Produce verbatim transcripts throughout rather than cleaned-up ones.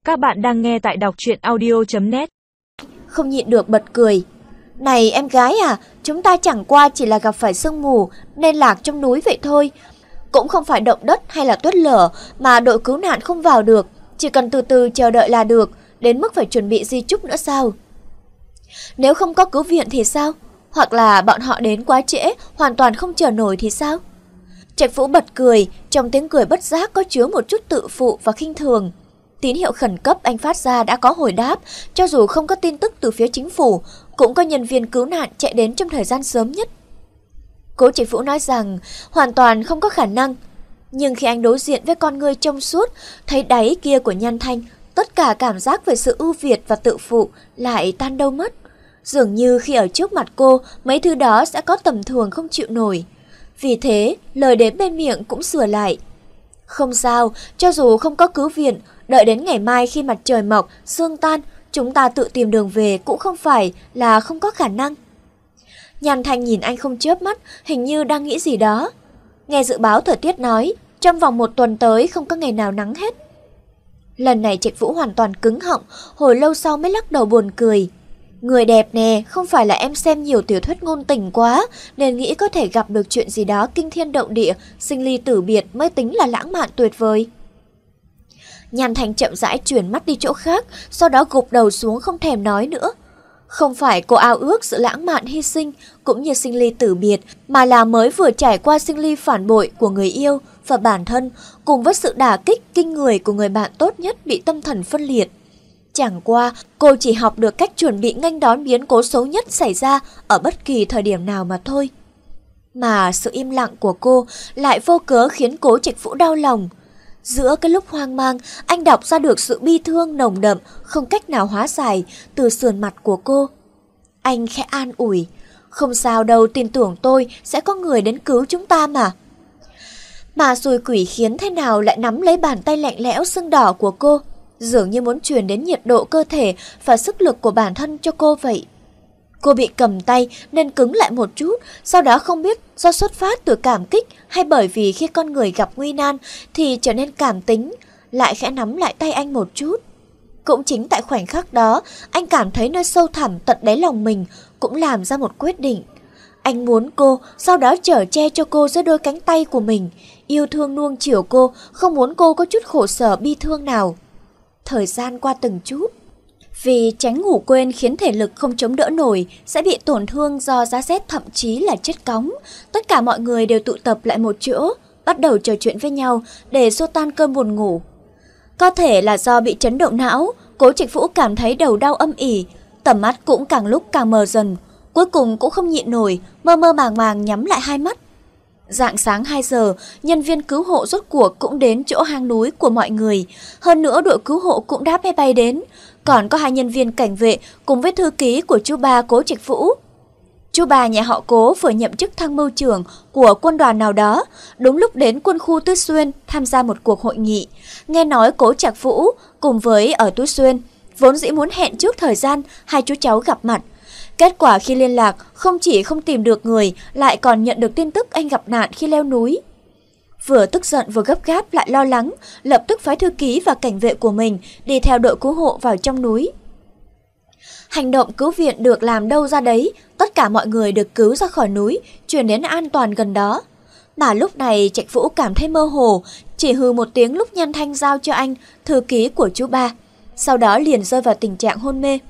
Các bạn đang nghe tại đọc truyện audio chấm net. Không nhịn được bật cười. Này em gái à, chúng ta chẳng qua chỉ là gặp phải sương mù nên lạc trong núi vậy thôi. Cũng không phải động đất hay là tuyết lở mà đội cứu nạn không vào được. Chỉ cần từ từ chờ đợi là được, đến mức phải chuẩn bị di chúc nữa sao? Nếu không có cứu viện thì sao? Hoặc là bọn họ đến quá trễ, hoàn toàn không chờ nổi thì sao? Trạch Vũ bật cười, trong tiếng cười bất giác có chứa một chút tự phụ và khinh thường. Tín hiệu khẩn cấp anh phát ra đã có hồi đáp, cho dù không có tin tức từ phía chính phủ, cũng có nhân viên cứu nạn chạy đến trong thời gian sớm nhất. Cố Trạch Vũ nói rằng hoàn toàn không có khả năng, nhưng khi anh đối diện với con người trong suốt, thấy đáy kia của Nhan Thanh, tất cả cảm giác về sự ưu việt và tự phụ lại tan đâu mất. Dường như khi ở trước mặt cô, mấy thứ đó sẽ có tầm thường không chịu nổi. Vì thế, lời đến bên miệng cũng sửa lại. Không sao, cho dù không có cứu viện, đợi đến ngày mai khi mặt trời mọc, sương tan, chúng ta tự tìm đường về cũng không phải là không có khả năng. Nhan Thanh nhìn anh không chớp mắt, hình như đang nghĩ gì đó. Nghe dự báo thời tiết nói, trong vòng một tuần tới không có ngày nào nắng hết. Lần này Trạch Vũ hoàn toàn cứng họng, hồi lâu sau mới lắc đầu buồn cười. Người đẹp nè, không phải là em xem nhiều tiểu thuyết ngôn tình quá, nên nghĩ có thể gặp được chuyện gì đó kinh thiên động địa, sinh ly tử biệt mới tính là lãng mạn tuyệt vời. Nhan Thanh chậm rãi chuyển mắt đi chỗ khác, sau đó gục đầu xuống không thèm nói nữa. Không phải cô ao ước sự lãng mạn hy sinh cũng như sinh ly tử biệt, mà là mới vừa trải qua sinh ly phản bội của người yêu và bản thân, cùng với sự đả kích kinh người của người bạn tốt nhất bị tâm thần phân liệt. Chẳng qua, cô chỉ học được cách chuẩn bị nghênh đón biến cố xấu nhất xảy ra ở bất kỳ thời điểm nào mà thôi. Mà sự im lặng của cô lại vô cớ khiến Cố Trạch Vũ đau lòng. Giữa cái lúc hoang mang, anh đọc ra được sự bi thương nồng đậm, không cách nào hóa giải từ sườn mặt của cô. Anh khẽ an ủi, không sao đâu, tin tưởng tôi, sẽ có người đến cứu chúng ta mà. Mà xui quỷ khiến thế nào lại nắm lấy bàn tay lạnh lẽo sưng đỏ của cô, dường như muốn truyền đến nhiệt độ cơ thể và sức lực của bản thân cho cô vậy. Cô bị cầm tay nên cứng lại một chút, sau đó không biết do xuất phát từ cảm kích hay bởi vì khi con người gặp nguy nan thì trở nên cảm tính, lại khẽ nắm lại tay anh một chút. Cũng chính tại khoảnh khắc đó, anh cảm thấy nơi sâu thẳm tận đáy lòng mình cũng làm ra một quyết định. Anh muốn cô, sau đó chở che cho cô dưới đôi cánh tay của mình, yêu thương nuông chiều cô, không muốn cô có chút khổ sở bi thương nào. Thời gian qua từng chút. Vì tránh ngủ quên khiến thể lực không chống đỡ nổi, sẽ bị tổn thương do giá rét thậm chí là chết cóng. Tất cả mọi người đều tụ tập lại một chỗ, bắt đầu trò chuyện với nhau để xua tan cơn buồn ngủ. Có thể là do bị chấn động não, Cố Trạch Vũ cảm thấy đầu đau âm ỉ, tầm mắt cũng càng lúc càng mờ dần. Cuối cùng cũng không nhịn nổi, mơ mơ màng màng nhắm lại hai mắt. Rạng sáng hai giờ, nhân viên cứu hộ rốt cuộc cũng đến chỗ hang núi của mọi người. Hơn nữa đội cứu hộ cũng đã bay bay đến. Còn có hai nhân viên cảnh vệ cùng với thư ký của chú ba Cố Trạch Vũ. Chú ba nhà họ Cố vừa nhậm chức tham mưu trưởng của quân đoàn nào đó, đúng lúc đến quân khu Tứ Xuyên tham gia một cuộc hội nghị. Nghe nói Cố Trạch Vũ cùng với ở Tứ Xuyên, vốn dĩ muốn hẹn trước thời gian hai chú cháu gặp mặt. Kết quả khi liên lạc, không chỉ không tìm được người, lại còn nhận được tin tức anh gặp nạn khi leo núi. Vừa tức giận vừa gấp gáp lại lo lắng, lập tức phái thư ký và cảnh vệ của mình đi theo đội cứu hộ vào trong núi. Hành động cứu viện được làm đâu ra đấy, tất cả mọi người được cứu ra khỏi núi, chuyển đến an toàn gần đó. Mà lúc này Trạch Vũ cảm thấy mơ hồ, chỉ hừ một tiếng lúc Nhan Thanh giao cho anh thư ký của chú ba, sau đó liền rơi vào tình trạng hôn mê.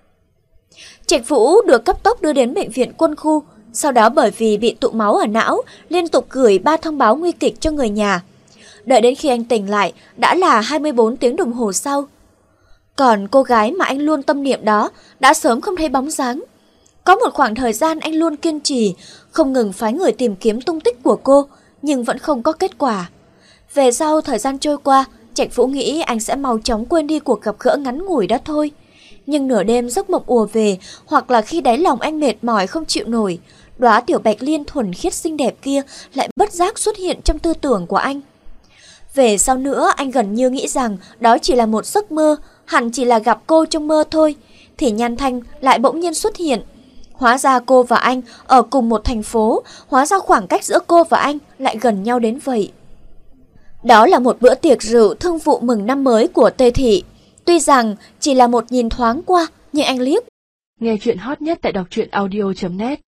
Trạch Vũ được cấp tốc đưa đến bệnh viện quân khu, sau đó bởi vì bị tụ máu ở não, liên tục gửi ba thông báo nguy kịch cho người nhà. Đợi đến khi anh tỉnh lại, đã là hai mươi bốn tiếng đồng hồ sau. Còn cô gái mà anh luôn tâm niệm đó, đã sớm không thấy bóng dáng. Có một khoảng thời gian anh luôn kiên trì, không ngừng phái người tìm kiếm tung tích của cô, nhưng vẫn không có kết quả. Về sau thời gian trôi qua, Trạch Vũ nghĩ anh sẽ mau chóng quên đi cuộc gặp gỡ ngắn ngủi đó thôi. Nhưng nửa đêm giấc mộng ùa về, hoặc là khi đáy lòng anh mệt mỏi không chịu nổi, đóa tiểu bạch liên thuần khiết xinh đẹp kia lại bất giác xuất hiện trong tư tưởng của anh. Về sau nữa anh gần như nghĩ rằng đó chỉ là một giấc mơ, hẳn chỉ là gặp cô trong mơ thôi, thì Nhan Thanh lại bỗng nhiên xuất hiện. Hóa ra cô và anh ở cùng một thành phố, hóa ra khoảng cách giữa cô và anh lại gần nhau đến vậy. Đó là một bữa tiệc rượu thương vụ mừng năm mới của Tê Thị. Tuy rằng chỉ là một nhìn thoáng qua, nhưng anh liếc. Nghe chuyện hot nhất tại đọc truyện audio chấm net.